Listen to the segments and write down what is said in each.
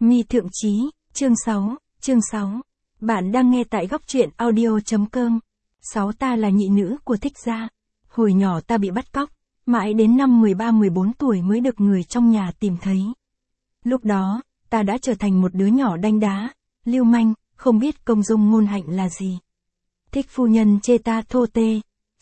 Mi Thượng Chí, chương 6. Bạn đang nghe tại góc truyện audio.com. 6 ta là nhị nữ của Thích gia. Hồi nhỏ ta bị bắt cóc, mãi đến năm 13-14 tuổi mới được người trong nhà tìm thấy. Lúc đó, ta đã trở thành một đứa nhỏ đanh đá, lưu manh, không biết công dung ngôn hạnh là gì. Thích phu nhân chê ta thô tê,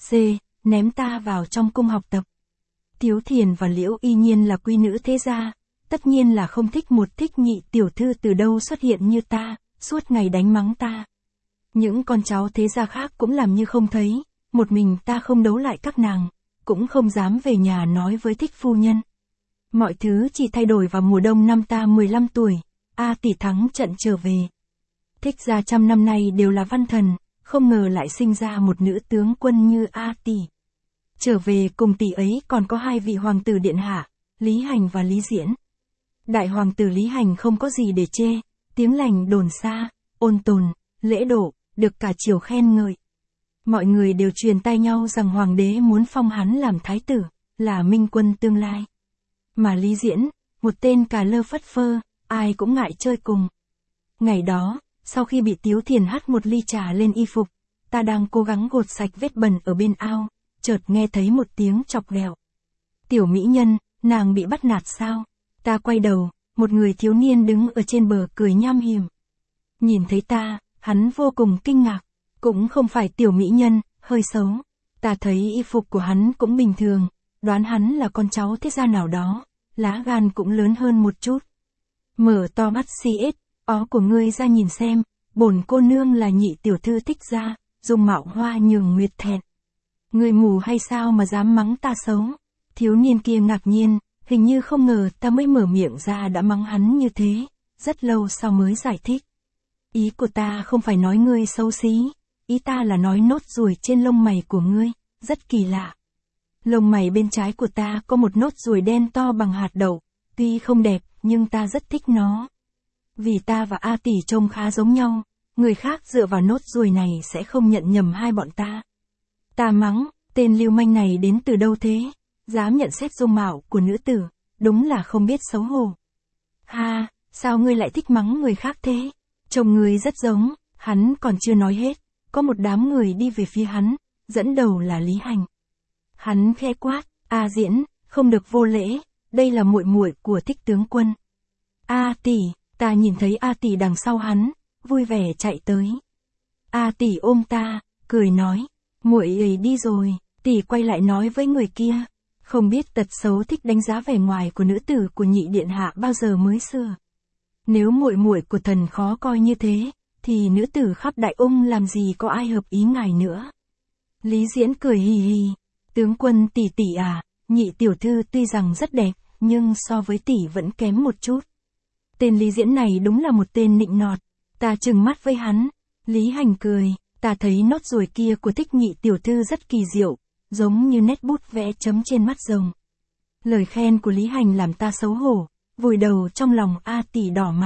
ném ta vào trong cung học tập. Tiếu Thiền và Liễu Y Nhiên là quý nữ thế gia, tất nhiên là không thích một thích nhị tiểu thư từ đâu xuất hiện như ta, suốt ngày đánh mắng ta. Những con cháu thế gia khác cũng làm như không thấy, một mình ta không đấu lại các nàng, cũng không dám về nhà nói với thích phu nhân. Mọi thứ chỉ thay đổi vào mùa đông năm ta 15 tuổi, A tỷ thắng trận trở về. Thích gia trăm năm nay đều là văn thần, không ngờ lại sinh ra một nữ tướng quân như A tỷ. Trở về cùng tỷ ấy còn có hai vị hoàng tử điện hạ, Lý Hành và Lý Diễn. Đại hoàng tử Lý Hành không có gì để chê, tiếng lành đồn xa, ôn tồn, lễ độ, được cả triều khen ngợi. Mọi người đều truyền tai nhau rằng hoàng đế muốn phong hắn làm thái tử, là minh quân tương lai. Mà Lý Diễn, một tên cà lơ phất phơ, ai cũng ngại chơi cùng. Ngày đó, sau khi bị Tiếu Thiền hắt một ly trà lên y phục, ta đang cố gắng gột sạch vết bẩn ở bên ao, chợt nghe thấy một tiếng chọc ghẹo. Tiểu mỹ nhân, nàng bị bắt nạt sao? Ta quay đầu, một người thiếu niên đứng ở trên bờ cười nham hiểm. Nhìn thấy ta, hắn vô cùng kinh ngạc, cũng không phải tiểu mỹ nhân, hơi xấu. Ta thấy y phục của hắn cũng bình thường, đoán hắn là con cháu thế gia nào đó, lá gan cũng lớn hơn một chút. Mở to mắt ó của ngươi ra nhìn xem, bổn cô nương là nhị tiểu thư Thích gia, dung mạo hoa nhường nguyệt thẹn. Ngươi mù hay sao mà dám mắng ta xấu? Thiếu niên kia ngạc nhiên, hình như không ngờ ta mới mở miệng ra đã mắng hắn như thế, rất lâu sau mới giải thích. Ý của ta không phải nói ngươi xấu xí, ý ta là nói nốt ruồi trên lông mày của ngươi, rất kỳ lạ. Lông mày bên trái của ta có một nốt ruồi đen to bằng hạt đậu, tuy không đẹp nhưng ta rất thích nó. Vì ta và A tỷ trông khá giống nhau, người khác dựa vào nốt ruồi này sẽ không nhận nhầm hai bọn ta. Ta mắng, tên lưu manh này đến từ đâu thế? Dám nhận xét dung mạo của nữ tử, đúng là không biết xấu hổ. Ha, sao ngươi lại thích mắng người khác thế? Trông ngươi rất giống, hắn còn chưa nói hết, có một đám người đi về phía hắn, dẫn đầu là Lý Hành. Hắn khẽ quát, A Diễn, không được vô lễ, đây là muội muội của Thích tướng quân. A tỷ, ta nhìn thấy A tỷ đằng sau hắn, vui vẻ chạy tới. A tỷ ôm ta, cười nói, muội ấy đi rồi. Tỷ quay lại nói với người kia, không biết tật xấu thích đánh giá vẻ ngoài của nữ tử của nhị điện hạ bao giờ mới xưa. Nếu muội muội của thần khó coi như thế, thì nữ tử khắp đại ung làm gì có ai hợp ý ngài nữa. Lý Diễn cười hì hì, tướng quân tỷ tỷ à, nhị tiểu thư tuy rằng rất đẹp, nhưng so với tỷ vẫn kém một chút. Tên Lý Diễn này đúng là một tên nịnh nọt, ta trừng mắt với hắn. Lý Hành cười, ta thấy nốt ruồi kia của Thích nhị tiểu thư rất kỳ diệu, giống như nét bút vẽ chấm trên mắt rồng. Lời khen của Lý Hành làm ta xấu hổ, vùi đầu trong lòng A tỷ đỏ mặt.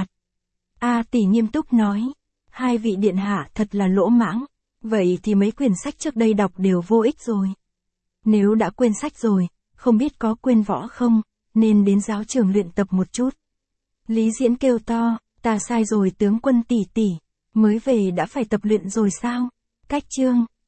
A tỷ nghiêm túc nói, hai vị điện hạ thật là lỗ mãng, vậy thì mấy quyển sách trước đây đọc đều vô ích rồi. Nếu đã quên sách rồi, không biết có quên võ không, nên đến giáo trường luyện tập một chút. Lý Diễn kêu to, ta sai rồi tướng quân tỷ tỷ, mới về đã phải tập luyện rồi sao? Cách chương